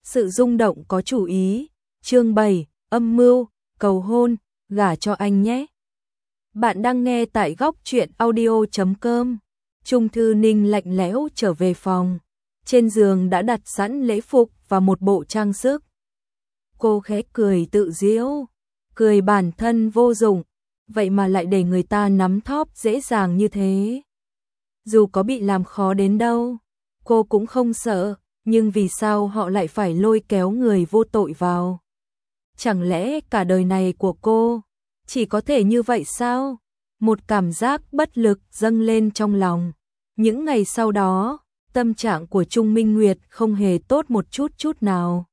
Sự rung động có chủ ý. Chương 7, âm mưu, cầu hôn, gả cho anh nhé. Bạn đang nghe tại góc truyện audio.com. Trung Thư Ninh lạnh lẽo trở về phòng. Trên giường đã đặt sẵn lễ phục và một bộ trang sức. Cô khẽ cười tự giễu, cười bản thân vô dụng, vậy mà lại để người ta nắm thóp dễ dàng như thế. Dù có bị làm khó đến đâu, cô cũng không sợ, nhưng vì sao họ lại phải lôi kéo người vô tội vào? Chẳng lẽ cả đời này của cô chỉ có thể như vậy sao? Một cảm giác bất lực dâng lên trong lòng. Những ngày sau đó, tâm trạng của Trung Minh Nguyệt không hề tốt một chút nào.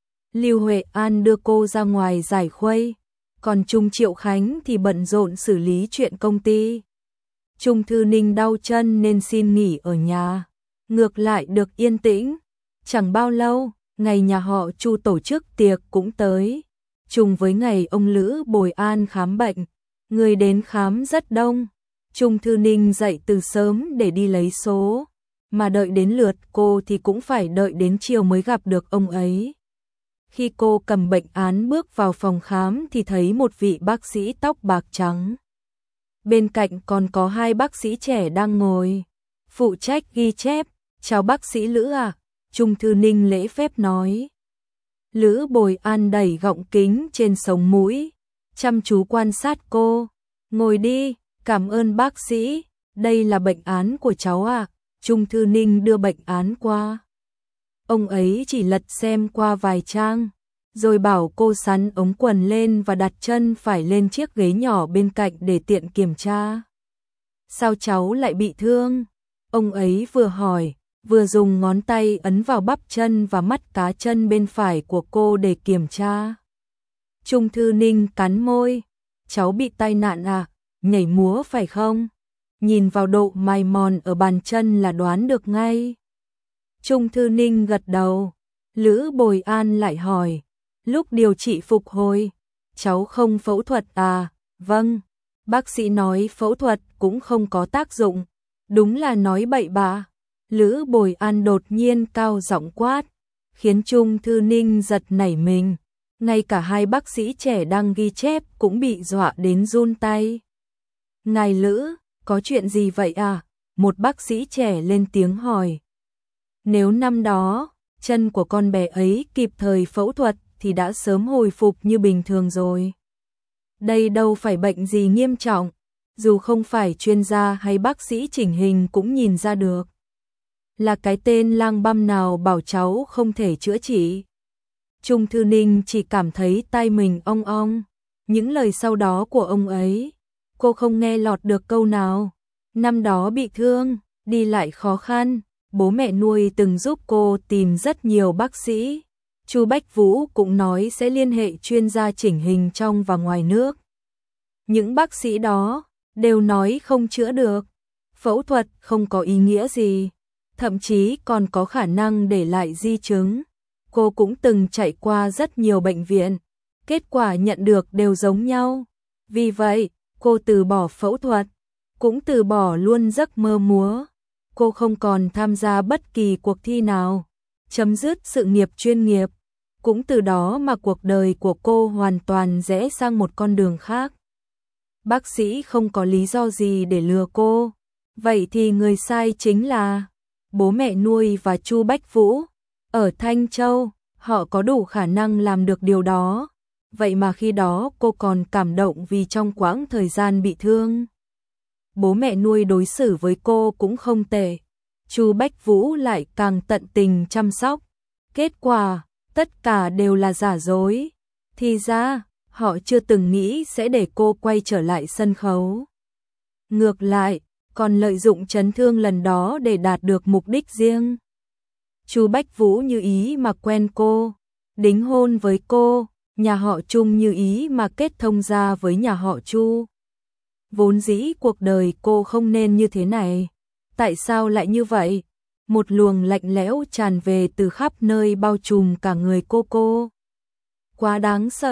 Lưu Huệ An đưa cô ra ngoài giải khuây, còn Trung Triệu Khánh thì bận rộn xử lý chuyện công ty. Trung Thư Ninh đau chân nên xin nghỉ ở nhà, ngược lại được yên tĩnh. Chẳng bao lâu, ngày nhà họ Chu tổ chức tiệc cũng tới, trùng với ngày ông Lữ Bồi An khám bệnh, người đến khám rất đông. Trung Thư Ninh dậy từ sớm để đi lấy số, mà đợi đến lượt cô thì cũng phải đợi đến chiều mới gặp được ông ấy. Khi cô cầm bệnh án bước vào phòng khám thì thấy một vị bác sĩ tóc bạc trắng. Bên cạnh còn có hai bác sĩ trẻ đang ngồi, phụ trách ghi chép. Chào bác sĩ Lữ à? Trung Thư Ninh lễ phép nói. Lữ Bồi An đẩy gọng kính trên sống mũi, chăm chú quan sát cô. Ngồi đi, cảm ơn bác sĩ, đây là bệnh án của cháu à? Trung Thư Ninh đưa bệnh án qua. Ông ấy chỉ lật xem qua vài trang, rồi bảo cô xắn ống quần lên và đặt chân phải lên chiếc ghế nhỏ bên cạnh để tiện kiểm tra. Sao cháu lại bị thương? Ông ấy vừa hỏi, vừa dùng ngón tay ấn vào bắp chân và mắt cá chân bên phải của cô để kiểm tra. Trung Thư Ninh cắn môi. Cháu bị tai nạn à? Nhảy múa phải không? Nhìn vào độ mài mòn ở bàn chân là đoán được ngay. Trung Thư Ninh gật đầu. Lữ Bồi An lại hỏi, lúc điều trị phục hồi, cháu không phẫu thuật à? Vâng, bác sĩ nói phẫu thuật cũng không có tác dụng. Đúng là nói bậy bạ. Lữ Bồi An đột nhiên cao giọng quát, khiến Trung Thư Ninh giật nảy mình. Ngay cả hai bác sĩ trẻ đang ghi chép cũng bị dọa đến run tay. Ngài Lữ, có chuyện gì vậy à? Một bác sĩ trẻ lên tiếng hỏi. Nếu năm đó, chân của con bé ấy kịp thời phẫu thuật thì đã sớm hồi phục như bình thường rồi. Đây đâu phải bệnh gì nghiêm trọng, dù không phải chuyên gia hay bác sĩ chỉnh hình cũng nhìn ra được. Là cái tên lang băm nào bảo cháu không thể chữa trị. Trung Thư Ninh chỉ cảm thấy tai mình ong ong. Những lời sau đó của ông ấy, cô không nghe lọt được câu nào. Năm đó bị thương, đi lại khó khăn, bố mẹ nuôi từng giúp cô tìm rất nhiều bác sĩ. Chu Bách Vũ cũng nói sẽ liên hệ chuyên gia chỉnh hình trong và ngoài nước. Những bác sĩ đó đều nói không chữa được, phẫu thuật không có ý nghĩa gì, thậm chí còn có khả năng để lại di chứng. Cô cũng từng chạy qua rất nhiều bệnh viện, kết quả nhận được đều giống nhau. Vì vậy, cô từ bỏ phẫu thuật, cũng từ bỏ luôn giấc mơ múa. Cô không còn tham gia bất kỳ cuộc thi nào, chấm dứt sự nghiệp chuyên nghiệp. Cũng từ đó mà cuộc đời của cô hoàn toàn rẽ sang một con đường khác. Bác sĩ không có lý do gì để lừa cô. Vậy thì người sai chính là bố mẹ nuôi và Chu Bách Vũ. Ở Thanh Châu, họ có đủ khả năng làm được điều đó. Vậy mà khi đó cô còn cảm động vì trong quãng thời gian bị thương, bố mẹ nuôi đối xử với cô cũng không tệ. Chu Bách Vũ lại càng tận tình chăm sóc. Kết quả, tất cả đều là giả dối. Thì ra, họ chưa từng nghĩ sẽ để cô quay trở lại sân khấu. Ngược lại, còn lợi dụng chấn thương lần đó để đạt được mục đích riêng. Chu Bách Vũ như ý mà quen cô, đính hôn với cô, nhà họ Trung như ý mà kết thông gia với nhà họ Chu. Vốn dĩ cuộc đời cô không nên như thế này. Tại sao lại như vậy? Một luồng lạnh lẽo tràn về từ khắp nơi bao trùm cả người cô. Quá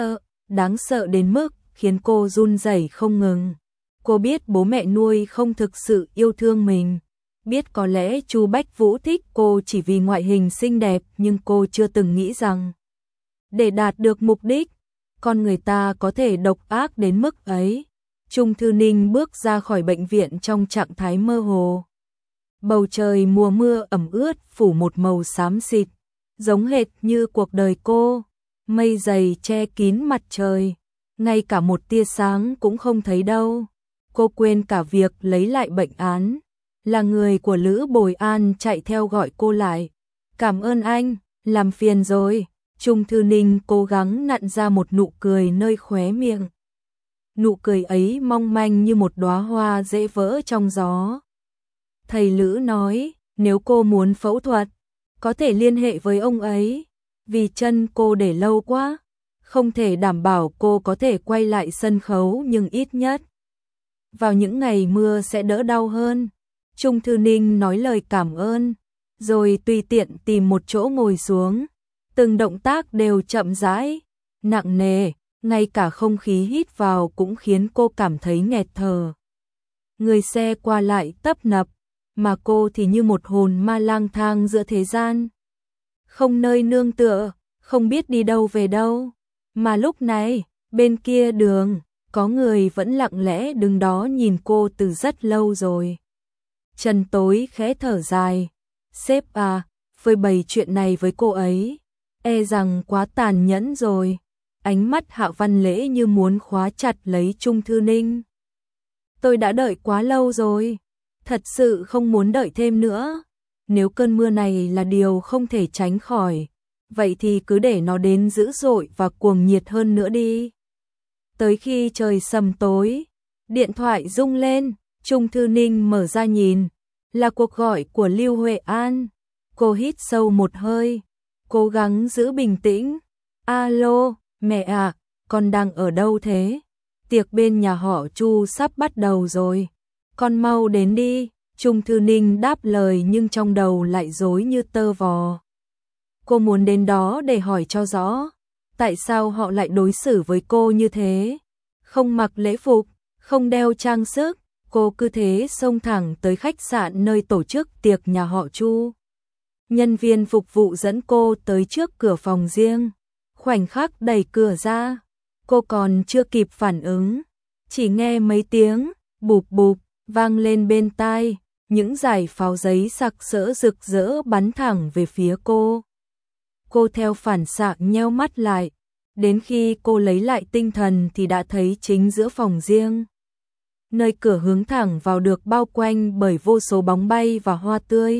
đáng sợ đến mức khiến cô run rẩy không ngừng. Cô biết bố mẹ nuôi không thực sự yêu thương mình. Biết có lẽ Chu Bách Vũ thích cô chỉ vì ngoại hình xinh đẹp, nhưng cô chưa từng nghĩ rằng để đạt được mục đích, con người ta có thể độc ác đến mức ấy. Trung Thư Ninh bước ra khỏi bệnh viện trong trạng thái mơ hồ. Bầu trời mùa mưa ẩm ướt phủ một màu xám xịt, giống hệt như cuộc đời cô. Mây dày che kín mặt trời, ngay cả một tia sáng cũng không thấy đâu. Cô quên cả việc lấy lại bệnh án. Là người của Lữ Bồi An chạy theo gọi cô lại. Cảm ơn anh, làm phiền rồi. Trung Thư Ninh cố gắng nặn ra một nụ cười nơi khóe miệng. Nụ cười ấy mong manh như một đóa hoa dễ vỡ trong gió. Thầy Lữ nói, nếu cô muốn phẫu thuật, có thể liên hệ với ông ấy. Vì chân cô để lâu quá, không thể đảm bảo cô có thể quay lại sân khấu, nhưng ít nhất vào những ngày mưa sẽ đỡ đau hơn. Trung Thư Ninh nói lời cảm ơn, rồi tùy tiện tìm một chỗ ngồi xuống. Từng động tác đều chậm rãi, nặng nề, ngay cả không khí hít vào cũng khiến cô cảm thấy nghẹt thở. Người xe qua lại tấp nập, mà cô thì như một hồn ma lang thang giữa thế gian. Không nơi nương tựa, không biết đi đâu về đâu. Mà lúc này, bên kia đường, có người vẫn lặng lẽ đứng đó nhìn cô từ rất lâu rồi. Trần Tối khẽ thở dài. Sếp à, phơi bày chuyện này với cô ấy, e rằng quá tàn nhẫn rồi. Ánh mắt Hạ Văn Lễ như muốn khóa chặt lấy Trung Thư Ninh. Tôi đã đợi quá lâu rồi, thật sự không muốn đợi thêm nữa. Nếu cơn mưa này là điều không thể tránh khỏi, vậy thì cứ để nó đến dữ dội và cuồng nhiệt hơn nữa đi. Tới khi trời sầm tối, điện thoại rung lên, Trung Thư Ninh mở ra nhìn, là cuộc gọi của Lưu Huệ An. Cô hít sâu một hơi, cố gắng giữ bình tĩnh. Alo, mẹ à, con đang ở đâu thế? Tiệc bên nhà họ Chu sắp bắt đầu rồi, con mau đến đi. Trung Thư Ninh đáp lời nhưng trong đầu lại rối như tơ vò. Cô muốn đến đó để hỏi cho rõ, tại sao họ lại đối xử với cô như thế? Không mặc lễ phục, không đeo trang sức, cô cứ thế xông thẳng tới khách sạn nơi tổ chức tiệc nhà họ Chu. Nhân viên phục vụ dẫn cô tới trước cửa phòng riêng. Khoảnh khắc đẩy cửa ra, cô còn chưa kịp phản ứng, chỉ nghe mấy tiếng bụp bụp vang lên bên tai. Những dải pháo giấy sặc sỡ rực rỡ bắn thẳng về phía cô. Cô theo phản xạ nheo mắt lại. Đến khi cô lấy lại tinh thần thì đã thấy chính giữa phòng riêng, nơi cửa hướng thẳng vào được bao quanh bởi vô số bóng bay và hoa tươi.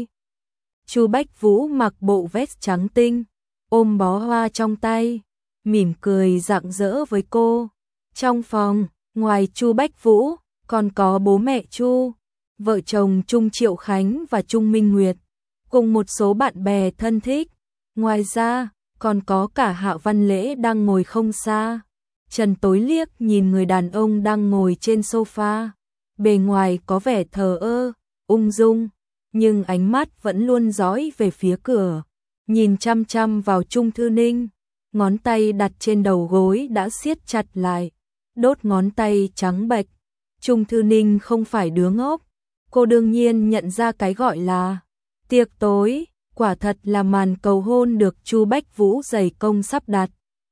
Chu Bách Vũ mặc bộ vest trắng tinh, ôm bó hoa trong tay, mỉm cười rạng rỡ với cô. Trong phòng, ngoài Chu Bách Vũ, còn có bố mẹ Chu, vợ chồng Trung Triệu Khánh và Trung Minh Nguyệt, cùng một số bạn bè thân thích. Ngoài ra, còn có cả Hạ Văn Lễ đang ngồi không xa. Trần Tối liếc nhìn người đàn ông đang ngồi trên sofa. Bề ngoài có vẻ thờ ơ, ung dung, nhưng ánh mắt vẫn luôn dõi về phía cửa, nhìn chăm chăm vào Trung Thư Ninh. Ngón tay đặt trên đầu gối đã siết chặt lại, đốt ngón tay trắng bệch. Trung Thư Ninh không phải đứa ngốc, cô đương nhiên nhận ra cái gọi là tiệc tối, quả thật là màn cầu hôn được Chu Bách Vũ dày công sắp đặt.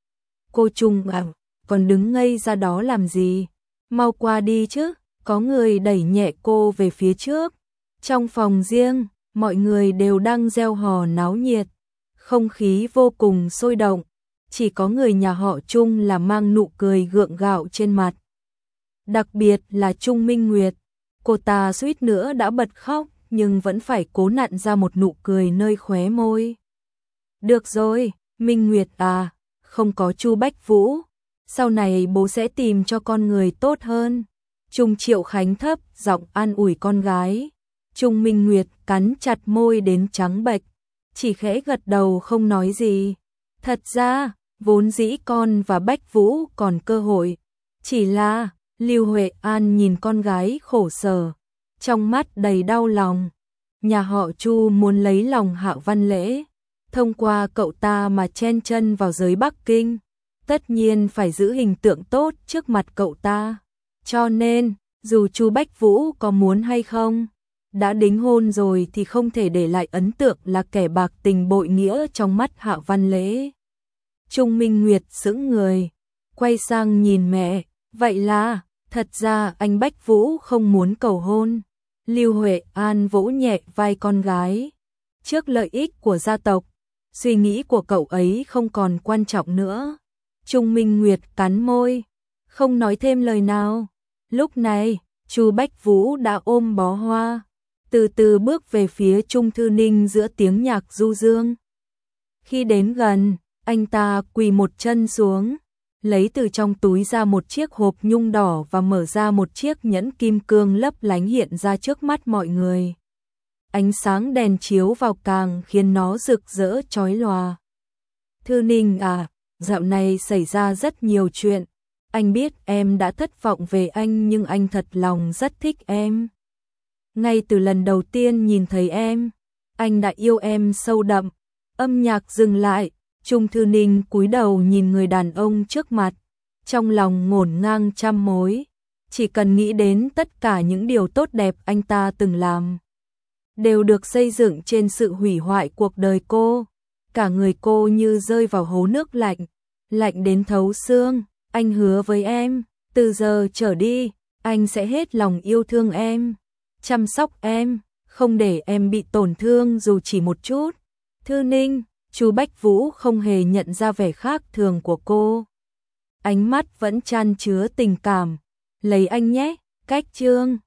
Cô Trung à, còn đứng ngây ra đó làm gì? Mau qua đi chứ. Có người đẩy nhẹ cô về phía trước. Trong phòng riêng, mọi người đều đang reo hò náo nhiệt, không khí vô cùng sôi động. Chỉ có người nhà họ Trung là mang nụ cười gượng gạo trên mặt. Đặc biệt là Trung Minh Nguyệt, cô ta suýt nữa đã bật khóc, nhưng vẫn phải cố nặn ra một nụ cười nơi khóe môi. Được rồi, Minh Nguyệt à, không có Chu Bách Vũ, sau này bố sẽ tìm cho con người tốt hơn. Trung Triệu Khánh thấp giọng an ủi con gái. Trung Minh Nguyệt cắn chặt môi đến trắng bệch, chỉ khẽ gật đầu không nói gì. Thật ra, vốn dĩ con và Bách Vũ còn cơ hội, chỉ là Lưu Huệ An nhìn con gái khổ sở, trong mắt đầy đau lòng. Nhà họ Chu muốn lấy lòng Hạ Văn Lễ, thông qua cậu ta mà chen chân vào giới Bắc Kinh, tất nhiên phải giữ hình tượng tốt trước mặt cậu ta. Cho nên, dù Chu Bách Vũ có muốn hay không, đã đính hôn rồi thì không thể để lại ấn tượng là kẻ bạc tình bội nghĩa trong mắt Hạ Văn Lễ. Trung Minh Nguyệt sững người, quay sang nhìn mẹ, vậy là, thật ra anh Bách Vũ không muốn cầu hôn. Lưu Huệ An vỗ nhẹ vai con gái. Trước lợi ích của gia tộc, suy nghĩ của cậu ấy không còn quan trọng nữa. Trung Minh Nguyệt cắn môi, không nói thêm lời nào. Lúc này, Chu Bách Vũ đã ôm bó hoa, từ từ bước về phía Trung Thư Ninh giữa tiếng nhạc du dương. Khi đến gần, anh ta quỳ một chân xuống, lấy từ trong túi ra một chiếc hộp nhung đỏ và mở ra một chiếc nhẫn kim cương lấp lánh hiện ra trước mắt mọi người. Ánh sáng đèn chiếu vào càng khiến nó rực rỡ chói lòa. Thư Ninh à, dạo này xảy ra rất nhiều chuyện. Anh biết em đã thất vọng về anh nhưng anh thật lòng rất thích em. Ngay từ lần đầu tiên nhìn thấy em, anh đã yêu em sâu đậm. Âm nhạc dừng lại, Trung Thư Ninh cúi đầu nhìn người đàn ông trước mặt, trong lòng ngổn ngang trăm mối. Chỉ cần nghĩ đến tất cả những điều tốt đẹp anh ta từng làm, đều được xây dựng trên sự hủy hoại cuộc đời cô. Cả người cô như rơi vào hố nước lạnh, lạnh đến thấu xương. Anh hứa với em, từ giờ trở đi, anh sẽ hết lòng yêu thương em, chăm sóc em, không để em bị tổn thương dù chỉ một chút. Thư Ninh, Chu Bách Vũ không hề nhận ra vẻ khác thường của cô. Ánh mắt vẫn chan chứa tình cảm. Lấy anh nhé, cách chương.